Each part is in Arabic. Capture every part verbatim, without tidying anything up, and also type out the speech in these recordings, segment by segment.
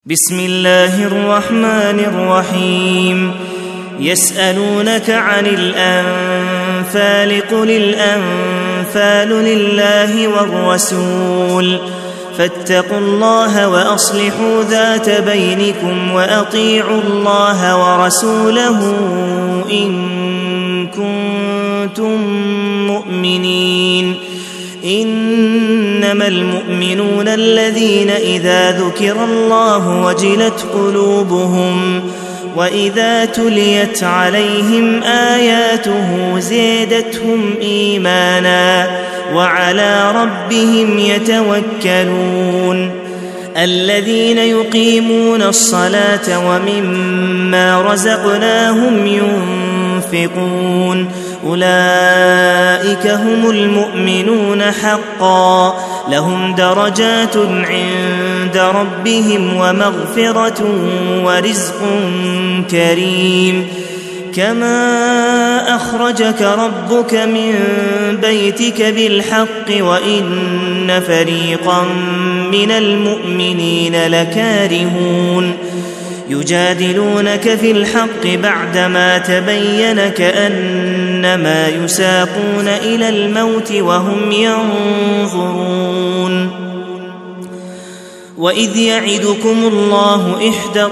بسم الله الرحمن الرحيم يسألونك عن الأنفال قل الأنفال لله والرسول فاتقوا الله وأصلحوا ذات بينكم وأطيعوا الله ورسوله إن كنتم مؤمنين إنما المؤمنون الذين إذا ذكر الله وجلت قلوبهم وإذا تليت عليهم آياته زادتهم إيمانا وعلى ربهم يتوكلون الذين يقيمون الصلاة ومما رزقناهم ينفقون أولئك هم المؤمنون حقا لهم درجات عند ربهم ومغفرة ورزق كريم كما أخرجك ربك من بيتك بالحق وإن فريقا من المؤمنين لكارهون يجادلونك في الحق بعدما تبين كأنما يساقون إلى الموت وهم ينظرون وإذ يعدكم الله إحدى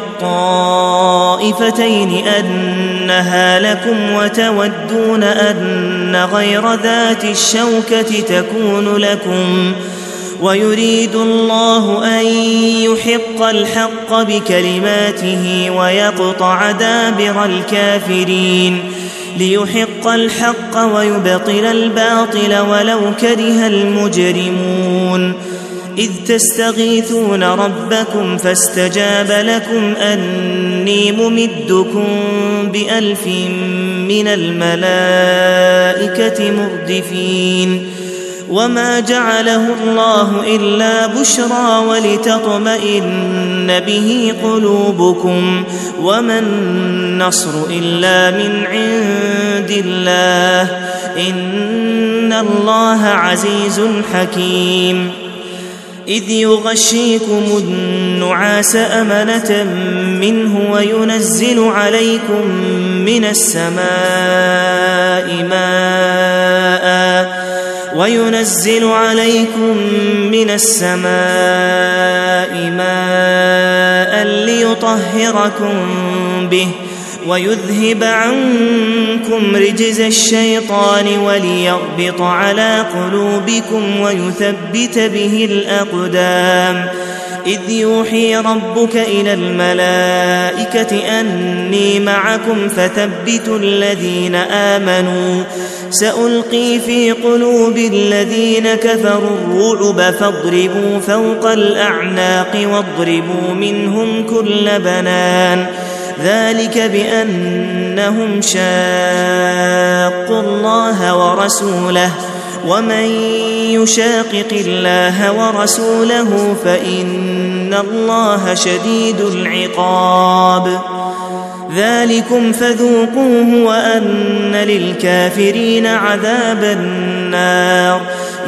الطائفتين أنها لكم وتودون أن غير ذات الشوكة تكون لكم ويريد الله أن يحق الحق بكلماته ويقطع دابر الكافرين ليحق الحق ويبطل الباطل ولو كره المجرمون إذ تستغيثون ربكم فاستجاب لكم أني ممدكم بألف من الملائكة مردفين وما جعله الله إلا بشرى ولتطمئن به قلوبكم وما النصر إلا من عند الله إن الله عزيز حكيم إذ يغشيكم النعاس أمنة منه وينزل عليكم من السماء ماء وينزل عليكم من السماء ماء ليطهركم به ويذهب عنكم رجز الشيطان وليربط على قلوبكم ويثبت به الأقدام إذ يوحي ربك إلى الملائكة أني معكم فثبتوا الذين آمنوا سألقي في قلوب الذين كفروا الرعب فاضربوا فوق الأعناق واضربوا منهم كل بنان ذلك بأنهم شاقوا الله ورسوله ومن يشاقق الله ورسوله فإن الله شديد العقاب ذلكم فذوقوه وأن للكافرين عذاب النار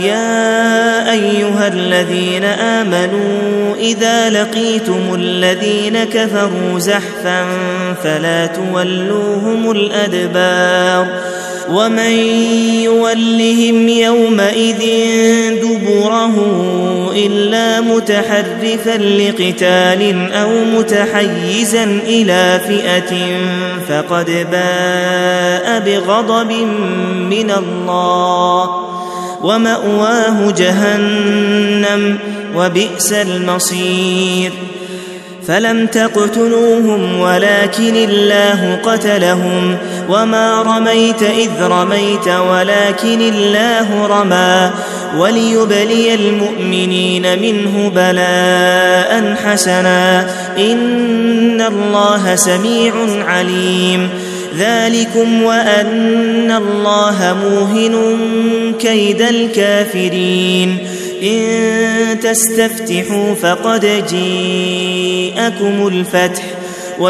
يا أيها الذين آمنوا إذا لقيتم الذين كفروا زحفا فلا تولوهم الأدبار ومن يولهم يومئذ دبره إلا متحرفا لقتال أو متحيزا إلى فئة فقد باء بغضب من الله ومأواه جهنم وبئس المصير فلم تقتلوهم ولكن الله قتلهم وما رميت إذ رميت ولكن الله رمى وليبلي المؤمنين منه بلاء حسنا إن الله سميع عليم ذلكم وأن الله موهن كيد الكافرين إن تستفتحوا فقد جاءكم الفتح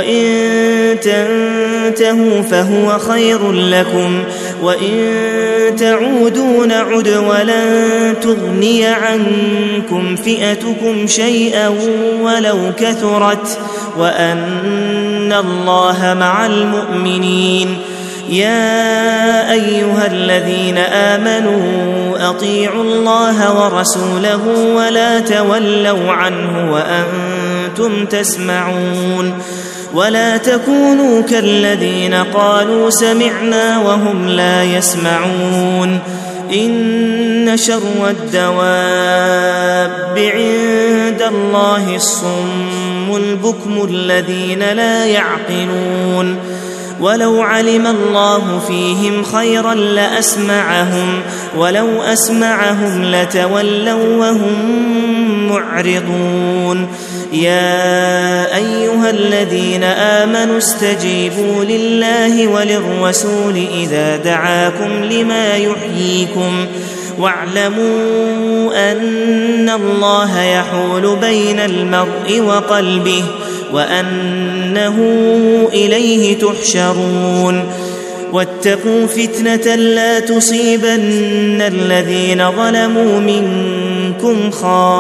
وإن تنتهوا فهو خير لكم وإن تعودوا نعد ولن تغني عنكم فئتكم شيئا ولو كثرت وأن الله مع المؤمنين. يا أيها الذين آمنوا أطيعوا الله ورسوله ولا تولوا عنه وأنتم تسمعون ولا تكونوا كالذين قالوا سمعنا وهم لا يسمعون. إن شر الدواب عند الله الصم البكم الذين لا يعقلون. ولو علم الله فيهم خيرا لأسمعهم ولو أسمعهم لتولوا وهم معرضون. يا أيها الذين آمنوا استجيبوا لله وللرسول إذا دعاكم لما يحييكم واعلموا أن الله يحول بين المرء وقلبه وأنه إليه تحشرون. واتقوا فتنة لا تصيبن الذين ظلموا منكم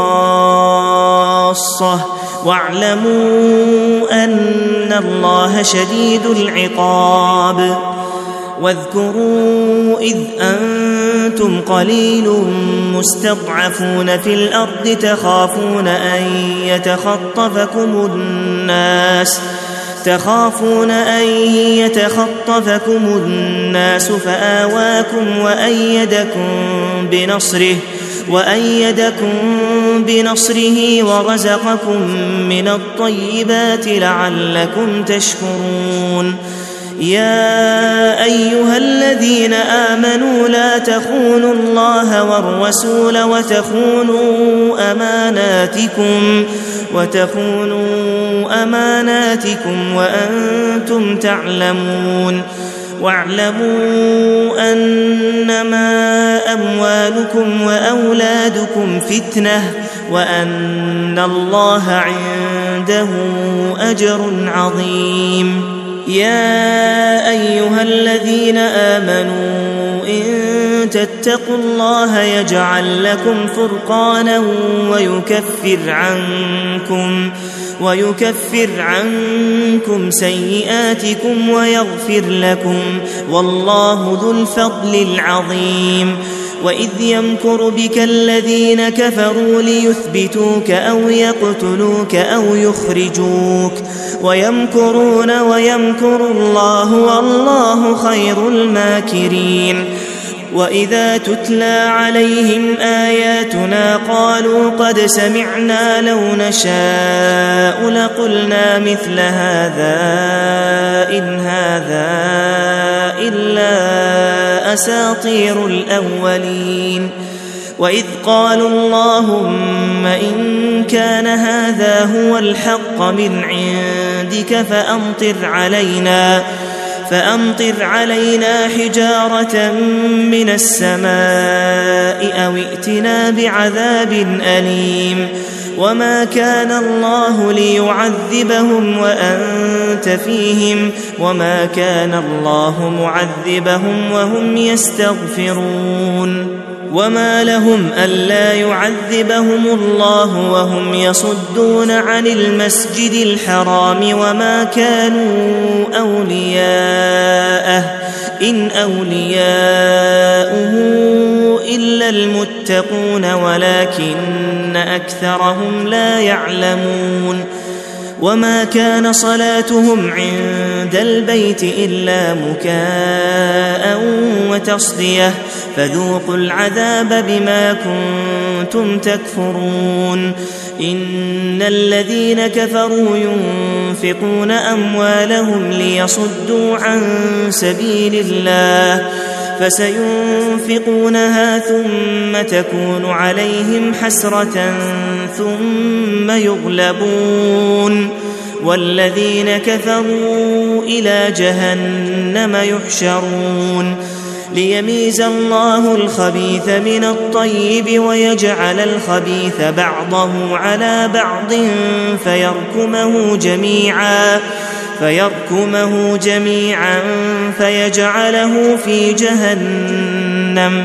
خاصة واعلموا أن الله شديد العقاب. واذكروا إذ أنتم قليل مستضعفون في الأرض تخافون أن يتخطفكم الناس تخافون أن يتخطفكم الناس فآواكم وأيدكم بنصره وأيدكم بنصره ورزقكم من الطيبات لعلكم تشكرون. يا أيها الذين آمنوا لا تخونوا الله والرسول وتخونوا أماناتكم وتخونوا أماناتكم وأنتم تعلمون. واعلموا أنما أموالكم وأولادكم فتنة وأن الله عنده أجر عظيم. يا أيها الذين آمنوا إن تتقوا الله يجعل لكم فرقانا ويكفر عنكم ويكفر عنكم سيئاتكم ويغفر لكم والله ذو الفضل العظيم. وإذ يمكر بك الذين كفروا ليثبتوك أو يقتلوك أو يخرجوك ويمكرون ويمكر الله والله خير الماكرين. وإذا تتلى عليهم آياتنا قالوا قد سمعنا لو نشاء لقلنا مثل هذا إن هذا إلا أساطير الأولين. وإذ قالوا اللهم إن كان هذا هو الحق من عندك فأمطر علينا فأمطر علينا حجارة من السماء أو ائتنا بعذاب أليم. وما كان الله ليعذبهم وأنت فيهم وما كان الله معذبهم وهم يستغفرون. وما لهم ألا يعذبهم الله وهم يصدون عن المسجد الحرام وما كانوا أولياءه إن أولياؤه إلا المتقون ولكن أكثرهم لا يعلمون. وما كان صلاتهم عند البيت إلا مكاء وتصدية فذوقوا العذاب بما كنتم تكفرون. إن الذين كفروا ينفقون أموالهم ليصدوا عن سبيل الله فسينفقونها ثم تكون عليهم حسرة ثم يغلبون والذين كفروا إلى جهنم يحشرون. ليميز الله الخبيث من الطيب ويجعل الخبيث بعضه على بعض فيركمه جميعا فيركمه جميعا فيجعله في جهنم جهنم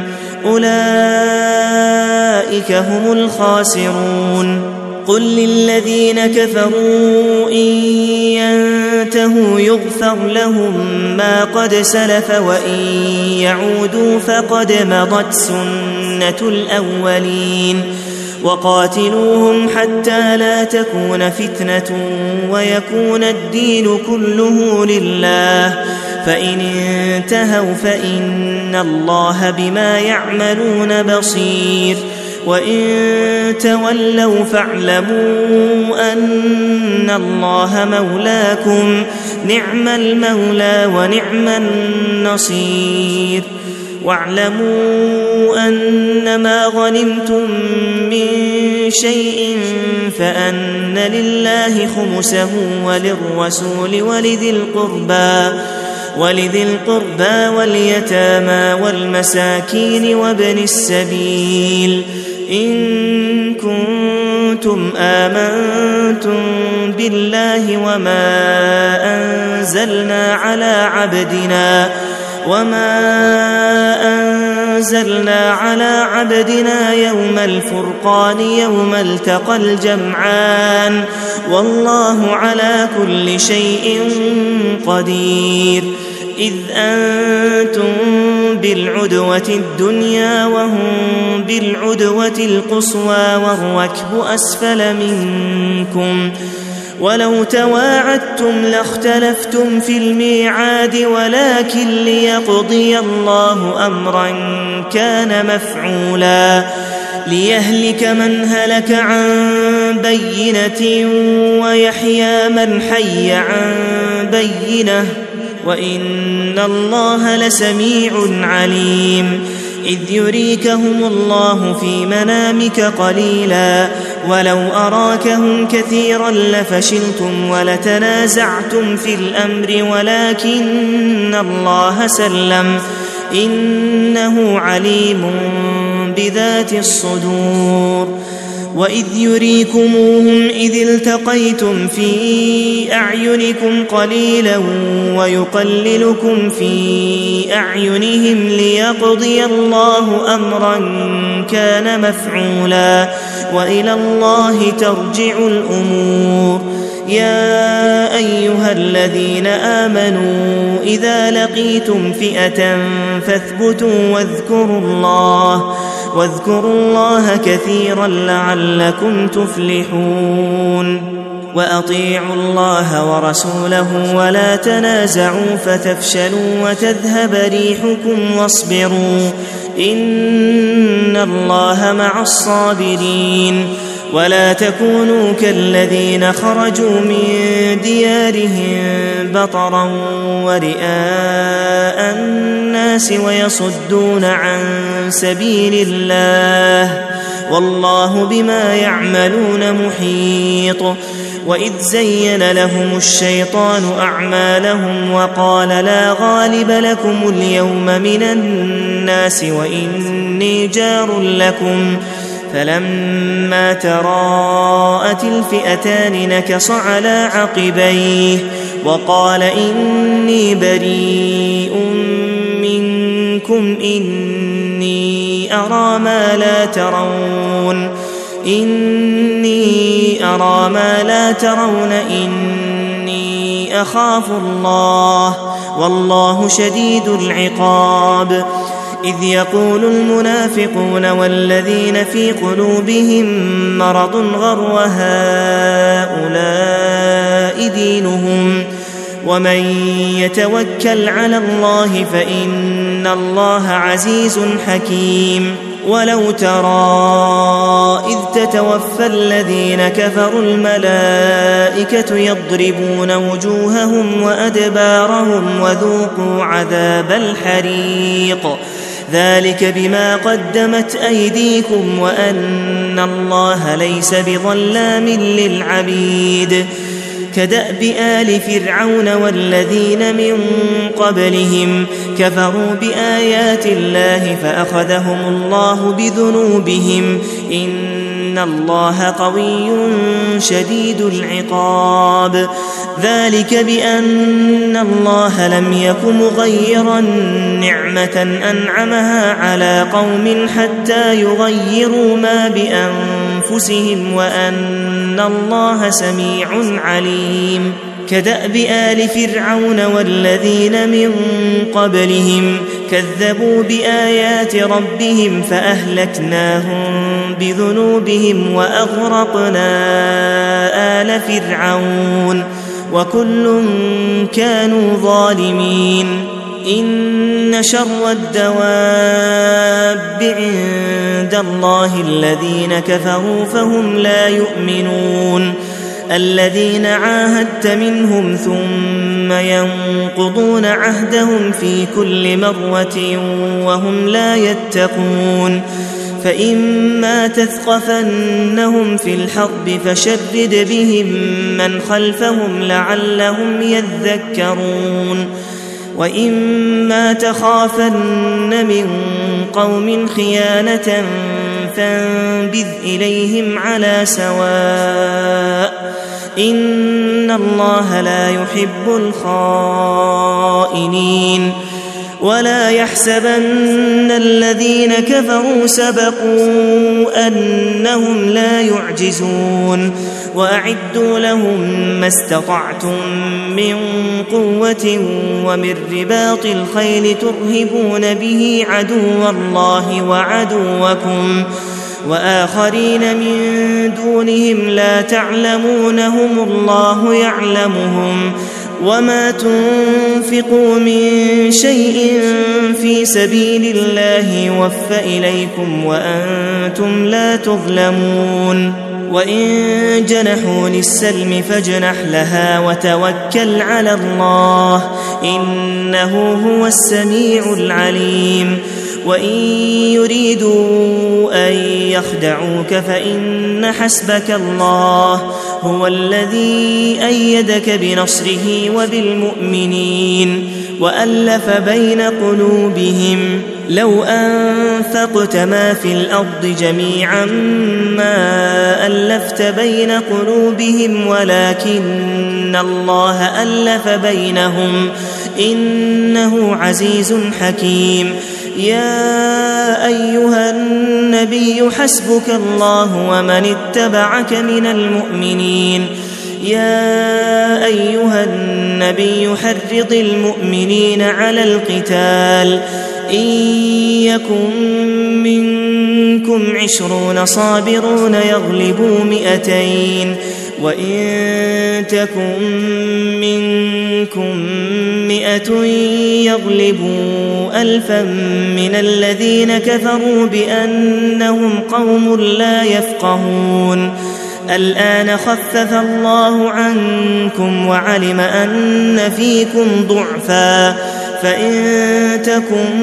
أولئك هم الخاسرون قل للذين كفروا إن ينتهوا يغفر لهم ما قد سلف وإن يعودوا فقد مضت سنة الأولين وقاتلوهم حتى لا تكون فتنة ويكون الدين كله لله فإن انتهوا فإن الله بما يعملون بصير وإن تولوا فاعلموا أن الله مولاكم نعم المولى ونعم النصير واعلموا أنما غنمتم من شيء فأن لله خمسه وللرسول ولذي القربى ولذي القربى واليتامى والمساكين وابن السبيل إن كنتم آمنتم بالله وما أنزلنا على عبدنا وما أنزلنا على عبدنا يوم الفرقان يوم التقى الجمعان والله على كل شيء قدير إذ أنتم بالعدوة الدنيا وهم بالعدوة القصوى والركب أسفل منكم ولو تواعدتم لاختلفتم في الميعاد ولكن ليقضي الله أمرا كان مفعولا ليهلك من هلك عن بينة ويحيى من حي عن بينة وإن الله لسميع عليم إذ يريكهم الله في منامك قليلا ولو أراكهم كثيرا لفشلتم ولتنازعتم في الأمر ولكن الله سلم إنه عليم بذات الصدور وإذ يريكموهم إذ التقيتم في أعينكم قليلا ويقللكم في أعينهم ليقضي الله أمرا كان مفعولا وإلى الله ترجع الأمور يا أيها الذين آمنوا إذا لقيتم فئة فاثبتوا واذكروا الله واذكروا الله كثيرا لعلكم تفلحون وأطيعوا الله ورسوله ولا تنازعوا فتفشلوا وتذهب ريحكم واصبروا إن الله مع الصابرين ولا تكونوا كالذين خرجوا من ديارهم بطرا ورئاء الناس ويصدون عن سبيل الله والله بما يعملون محيط وإذ زين لهم الشيطان أعمالهم وقال لا غالب لكم اليوم من الناس وإني جار لكم فلما تراءت الفئتان نكص على عقبيه وقال إني بريء منكم إني أرى ما لا ترون إني أرى ما لا ترون إني أخاف الله والله شديد العقاب إذ يقول المنافقون والذين في قلوبهم مرض غر هؤلاء دينهم ومن يتوكل على الله فإن الله عزيز حكيم ولو ترى إذ تتوفى الذين كفروا الملائكة يضربون وجوههم وأدبارهم وذوقوا عذاب الحريق ذلك بما قدمت أيديكم وأن الله ليس بظلام للعبيد كدأب آل فرعون والذين من قبلهم كفروا بآيات الله فأخذهم الله بذنوبهم إن الله قوي شديد العقاب ذلك بأن الله لم يك مغيرا نعمة أنعمها على قوم حتى يغيروا ما بأنفسهم وأن الله سميع عليم. كدأب آل فرعون والذين من قبلهم كذبوا بآيات ربهم فأهلكناهم بذنوبهم وأغرقنا آل فرعون وكل كانوا ظالمين. إن شر الدواب عند الله الذين كفروا فهم لا يؤمنون. الذين عاهدت منهم ثم ينقضون عهدهم في كل مرة وهم لا يتقون. فإما تثقفنهم في الحرب فشرد بهم من خلفهم لعلهم يذكرون. وإما تخافن من قوم خيانة فانبذ إليهم على سواء إن الله لا يحب الخائنين. ولا يحسبن الذين كفروا سبقوا أنهم لا يعجزون. وأعدوا لهم ما استطعتم من قوة ومن رباط الخيل ترهبون به عدو الله وعدوكم وآخرين من دونهم لا تعلمونهم الله يعلمهم. وما تنفقوا من شيء في سبيل الله يوفى إليكم وأنتم لا تظلمون. وإن جنحوا للسلم فاجنح لها وتوكل على الله إنه هو السميع العليم. وإن يريدوا أن يخدعوك فإن حسبك الله هو الذي أيدك بنصره وبالمؤمنين وألف بين قلوبهم. لو أنفقت ما في الأرض جميعا ما ألفت بين قلوبهم ولكن الله ألف بينهم إنه عزيز حكيم. يا أيها النبي حسبك الله ومن اتبعك من المؤمنين. يا أيها النبي حرض المؤمنين على القتال إن يكن منكم عشرون صابرون يغلبوا مئتين وإن تكن منكم مئة يغلبوا ألفا من الذين كفروا بأنهم قوم لا يفقهون. الآن خفف الله عنكم وعلم أن فيكم ضعفا فإن تكن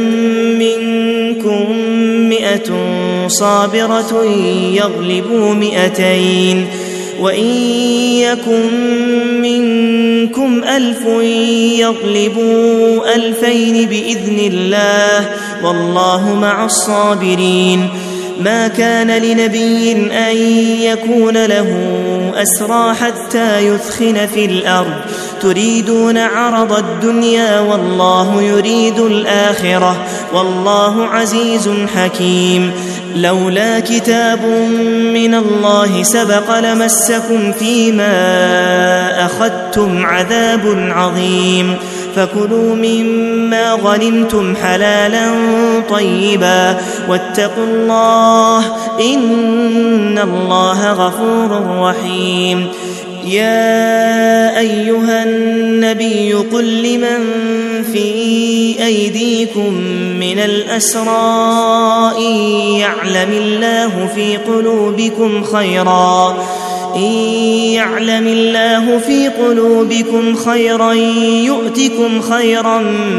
منكم مئة صابرة يغلبوا مئتين وإن يكن منكم ألف يغلبوا ألفين بإذن الله والله مع الصابرين. ما كان لنبي أن يكون له أسرى حتى يثخن في الأرض تريدون عرض الدنيا والله يريد الآخرة والله عزيز حكيم. لولا كتاب من الله سبق لمسكم فيما أخذتم عذاب عظيم. فكلوا مما غنمتم حلالا طيبا واتقوا الله إن الله غفور رحيم. يا أيها النبي قل لمن في أيديكم من الأسرى إن يعلم الله في قلوبكم خيرا إن يعلم الله في قلوبكم خيرا يؤتكم خيرا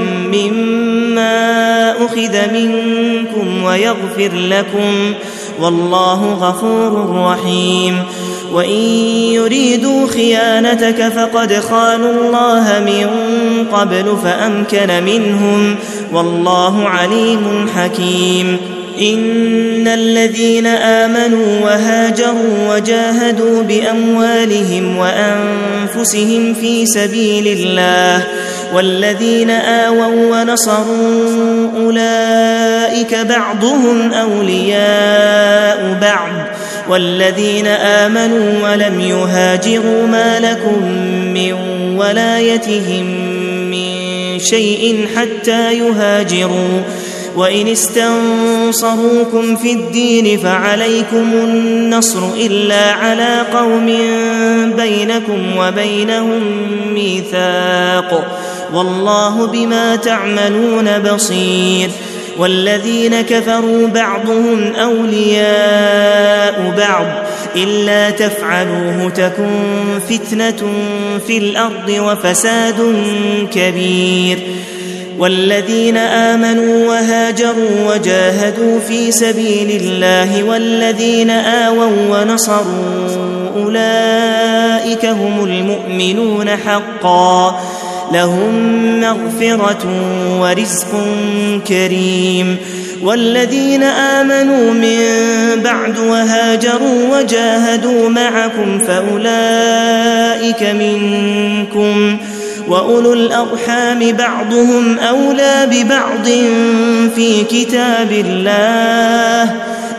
مما أخذ منكم ويغفر لكم والله غفور رحيم. وإن يريدوا خيانتك فقد خانوا الله من قبل فأمكن منهم والله عليم حكيم. إن الذين آمنوا وهاجروا وجاهدوا بأموالهم وأنفسهم في سبيل الله والذين آووا ونصروا أولئك بعضهم أولياء بعض والذين آمنوا ولم يهاجروا ما لكم من ولايتهم من شيء حتى يهاجروا وإن استنصروكم في الدين فعليكم النصر إلا على قوم بينكم وبينهم ميثاق والله بما تعملون بصير والذين كفروا بعضهم أولياء بعض إلا تفعلوه تكن فتنة في الأرض وفساد كبير والذين آمنوا وهاجروا وجاهدوا في سبيل الله والذين آووا ونصروا أولئك هم المؤمنون حقا لهم مغفرة ورزق كريم والذين آمنوا من بعد وهاجروا وجاهدوا معكم فأولئك منكم وأولو الأرحام بعضهم أولى ببعض في كتاب الله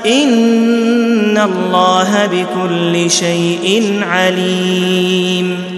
إن الله بكل شيء عليم.